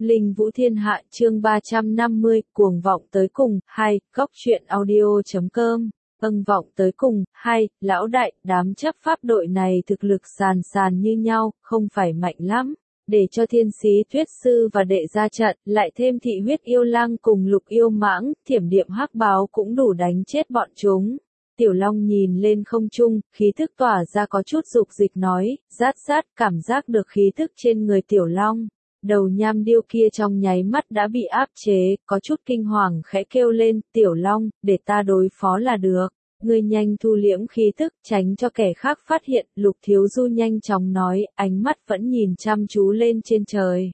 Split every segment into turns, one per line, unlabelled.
Linh Vũ Thiên Hạ chương 350, cuồng vọng tới cùng, 2, góc truyện audio.com, vọng tới cùng, 2, lão đại, đám chấp pháp đội này thực lực sàn như nhau, không phải mạnh lắm. Để cho thiên sĩ thuyết sư và đệ ra trận, lại thêm thị huyết yêu lang cùng lục yêu mãng, thiểm điệm hắc báo cũng đủ đánh chết bọn chúng. Tiểu Long nhìn lên không trung, khí thức tỏa ra có chút dục dịch nói, rát, cảm giác được khí thức trên người Tiểu Long. Đầu nham điêu kia trong nháy mắt đã bị áp chế, có chút kinh hoàng khẽ kêu lên, Tiểu Long, để ta đối phó là được. Ngươi nhanh thu liễm khí thức, tránh cho kẻ khác phát hiện, Lục Thiếu Du nhanh chóng nói, ánh mắt vẫn nhìn chăm chú lên trên trời.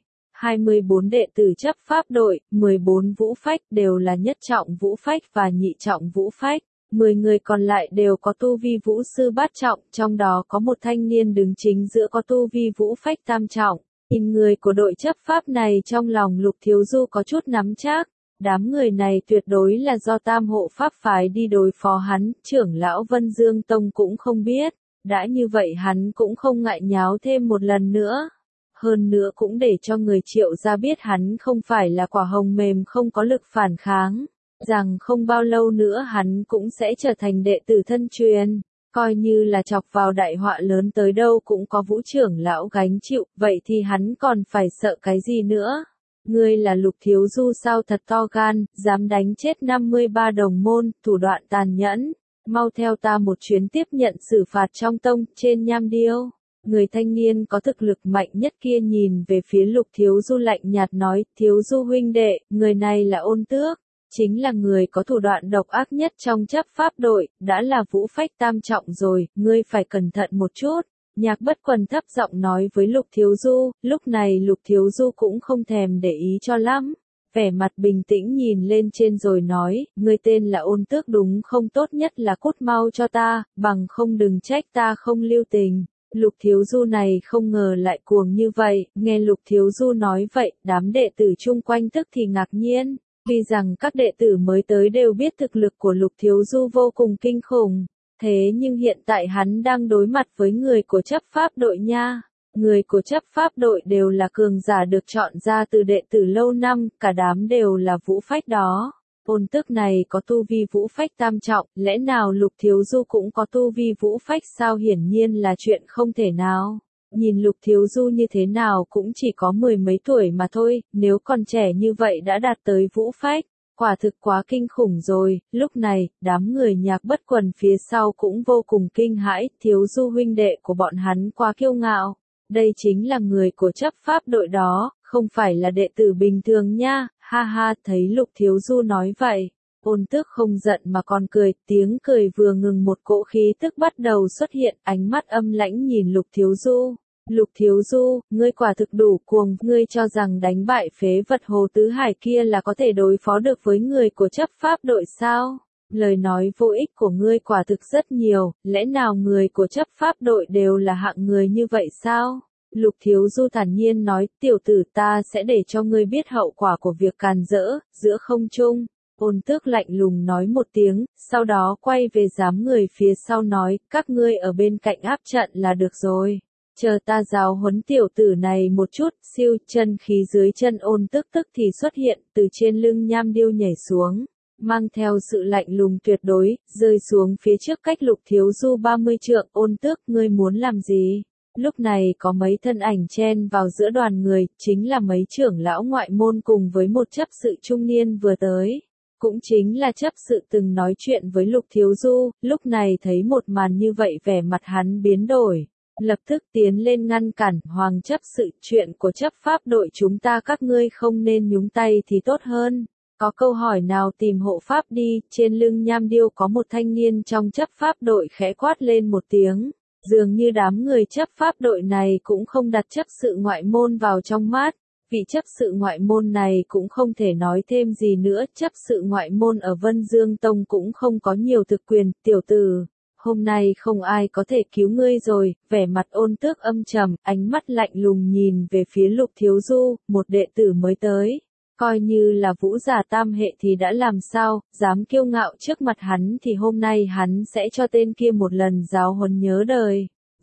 24 đệ tử chấp pháp đội, 14 vũ phách đều là nhất trọng vũ phách và nhị trọng vũ phách. 10 người còn lại đều có tu vi vũ sư bát trọng, trong đó có một thanh niên đứng chính giữa có tu vi vũ phách tam trọng. Nhìn người của đội chấp pháp này trong lòng Lục Thiếu Du có chút nắm chắc. Đám người này tuyệt đối là do tam hộ pháp phái đi đối phó hắn, trưởng lão Vân Dương Tông cũng không biết. Đã như vậy hắn cũng không ngại nháo thêm một lần nữa. Hơn nữa cũng để cho người Triệu gia biết hắn không phải là quả hồng mềm không có lực phản kháng. Rằng không bao lâu nữa hắn cũng sẽ trở thành đệ tử thân truyền. Coi như là chọc vào đại họa lớn tới đâu cũng có vũ trưởng lão gánh chịu, vậy thì hắn còn phải sợ cái gì nữa? Ngươi là Lục Thiếu Du sao thật to gan, dám đánh chết 53 đồng môn, thủ đoạn tàn nhẫn. Mau theo ta một chuyến tiếp nhận xử phạt trong tông, trên nham điêu. Người thanh niên có thực lực mạnh nhất kia nhìn về phía Lục Thiếu Du lạnh nhạt nói, Thiếu Du huynh đệ, người này là Ôn Tước. Chính là người có thủ đoạn độc ác nhất trong chấp pháp đội, đã là vũ phách tam trọng rồi, ngươi phải cẩn thận một chút. Nhạc Bất Quần thấp giọng nói với Lục Thiếu Du, lúc này Lục Thiếu Du cũng không thèm để ý cho lắm. Vẻ mặt bình tĩnh nhìn lên trên rồi nói, ngươi tên là Ôn Tước đúng không, tốt nhất là cút mau cho ta, bằng không đừng trách ta không lưu tình. Lục Thiếu Du này không ngờ lại cuồng như vậy, nghe Lục Thiếu Du nói vậy, đám đệ tử chung quanh tức thì ngạc nhiên. Vì rằng các đệ tử mới tới đều biết thực lực của Lục Thiếu Du vô cùng kinh khủng. Thế nhưng hiện tại hắn đang đối mặt với người của chấp pháp đội nha. Người của chấp pháp đội đều là cường giả được chọn ra từ đệ tử lâu năm, cả đám đều là vũ phách đó. Ôn Tước này có tu vi vũ phách tam trọng, lẽ nào Lục Thiếu Du cũng có tu vi vũ phách sao, hiển nhiên là chuyện không thể nào. Nhìn Lục Thiếu Du như thế nào cũng chỉ có 10 mấy tuổi mà thôi, nếu còn trẻ như vậy đã đạt tới vũ phách, quả thực quá kinh khủng rồi. Lúc này, đám người Nhạc Bất Quần phía sau cũng vô cùng kinh hãi, Thiếu Du huynh đệ của bọn hắn quá kiêu ngạo. Đây chính là người của chấp pháp đội đó, không phải là đệ tử bình thường nha, ha ha. Thấy Lục Thiếu Du nói vậy, Ôn Tước không giận mà còn cười, tiếng cười vừa ngừng một cỗ khí tức bắt đầu xuất hiện, ánh mắt âm lãnh nhìn Lục Thiếu Du. Lục Thiếu Du, ngươi quả thực đủ cuồng, ngươi cho rằng đánh bại phế vật Hồ Tứ Hải kia là có thể đối phó được với người của chấp pháp đội sao? Lời nói vô ích của ngươi quả thực rất nhiều, lẽ nào người của chấp pháp đội đều là hạng người như vậy sao? Lục Thiếu Du thản nhiên nói, tiểu tử ta sẽ để cho ngươi biết hậu quả của việc càn rỡ, giữa không trung. Ôn Tước lạnh lùng nói một tiếng, sau đó quay về đám người phía sau nói, các ngươi ở bên cạnh áp trận là được rồi. Chờ ta giáo huấn tiểu tử này một chút, siêu chân khí dưới chân Ôn Tước tức thì xuất hiện, từ trên lưng nham điêu nhảy xuống. Mang theo sự lạnh lùng tuyệt đối, rơi xuống phía trước cách Lục Thiếu Du 30 trượng, Ôn Tước, ngươi muốn làm gì? Lúc này có mấy thân ảnh chen vào giữa đoàn người, chính là mấy trưởng lão ngoại môn cùng với một chấp sự trung niên vừa tới. Cũng chính là chấp sự từng nói chuyện với Lục Thiếu Du, lúc này thấy một màn như vậy vẻ mặt hắn biến đổi. Lập tức tiến lên ngăn cản, Hoàng chấp sự, chuyện của chấp pháp đội chúng ta các ngươi không nên nhúng tay thì tốt hơn. Có câu hỏi nào tìm hộ pháp đi, trên lưng nham điêu có một thanh niên trong chấp pháp đội khẽ quát lên một tiếng. Dường như đám người chấp pháp đội này cũng không đặt chấp sự ngoại môn vào trong mắt. Vị chấp sự ngoại môn này cũng không thể nói thêm gì nữa, chấp sự ngoại môn ở Vân Dương Tông cũng không có nhiều thực quyền, tiểu tử. Hôm nay không ai có thể cứu ngươi rồi, vẻ mặt Ôn Tước âm trầm, ánh mắt lạnh lùng nhìn về phía Lục Thiếu Du, một đệ tử mới tới. Coi như là vũ giả tam hệ thì đã làm sao, dám kiêu ngạo trước mặt hắn thì hôm nay hắn sẽ cho tên kia một lần giáo huấn nhớ đời.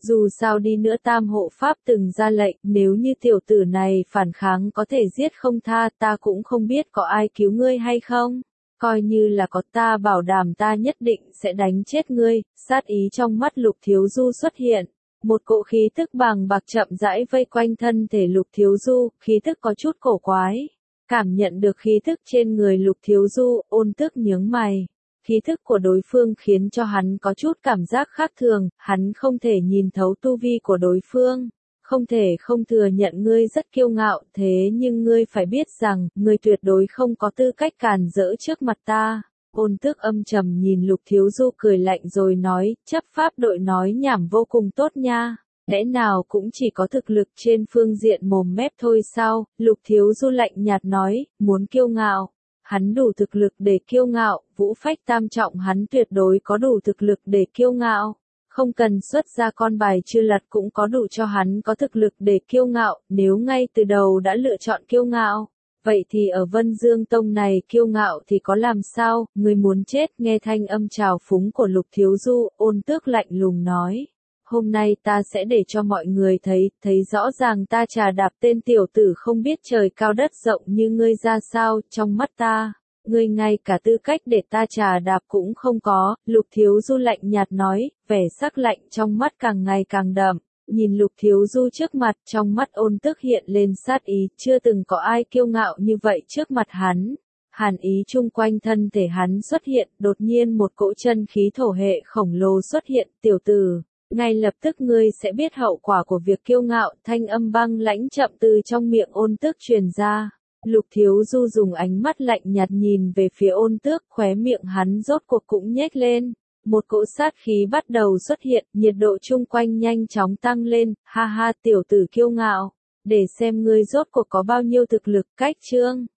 Dù sao đi nữa Tam hộ pháp từng ra lệnh, nếu như tiểu tử này phản kháng có thể giết không tha, ta cũng không biết có ai cứu ngươi hay không. Coi như là có, ta bảo đảm ta nhất định sẽ đánh chết ngươi. Sát ý trong mắt Lục Thiếu Du xuất hiện. Một cỗ khí tức bàng bạc chậm rãi vây quanh thân thể Lục Thiếu Du, khí tức có chút cổ quái. Cảm nhận được khí tức trên người Lục Thiếu Du, Ôn Tước nhướng mày. Khí thức của đối phương khiến cho hắn có chút cảm giác khác thường, hắn không thể nhìn thấu tu vi của đối phương. Không thể không thừa nhận ngươi rất kiêu ngạo, thế nhưng ngươi phải biết rằng, ngươi tuyệt đối không có tư cách cản rỡ trước mặt ta. Ôn Tước âm trầm nhìn Lục Thiếu Du cười lạnh rồi nói, chấp pháp đội nói nhảm vô cùng tốt nha. Lẽ nào cũng chỉ có thực lực trên phương diện mồm mép thôi sao? Lục Thiếu Du lạnh nhạt nói, muốn kiêu ngạo. Hắn đủ thực lực để kiêu ngạo, vũ phách tam trọng hắn tuyệt đối có đủ thực lực để kiêu ngạo. Không cần xuất ra con bài chưa lật cũng có đủ cho hắn có thực lực để kiêu ngạo, nếu ngay từ đầu đã lựa chọn kiêu ngạo. Vậy thì ở Vân Dương Tông này kiêu ngạo thì có làm sao, người muốn chết, nghe thanh âm trào phúng của Lục Thiếu Du, Ôn Tước lạnh lùng nói. Hôm nay ta sẽ để cho mọi người thấy rõ ràng ta trà đạp tên tiểu tử không biết trời cao đất rộng như ngươi ra sao, trong mắt ta, ngươi ngay cả tư cách để ta trà đạp cũng không có. Lục Thiếu Du lạnh nhạt nói, vẻ sắc lạnh trong mắt càng ngày càng đậm. Nhìn Lục Thiếu Du trước mặt, trong mắt Ôn Tước hiện lên sát ý, chưa từng có ai kiêu ngạo như vậy trước mặt hắn. Hàn ý chung quanh thân thể hắn xuất hiện, đột nhiên một cỗ chân khí thổ hệ khổng lồ xuất hiện, tiểu tử. Ngay lập tức ngươi sẽ biết hậu quả của việc kiêu ngạo, thanh âm băng lãnh chậm từ trong miệng Ôn Tước truyền ra. Lục Thiếu Du dùng ánh mắt lạnh nhạt nhìn về phía Ôn Tước, khóe miệng hắn rốt cuộc cũng nhếch lên. Một cỗ sát khí bắt đầu xuất hiện, nhiệt độ chung quanh nhanh chóng tăng lên, ha ha tiểu tử kiêu ngạo, để xem ngươi rốt cuộc có bao nhiêu thực lực. Cách chương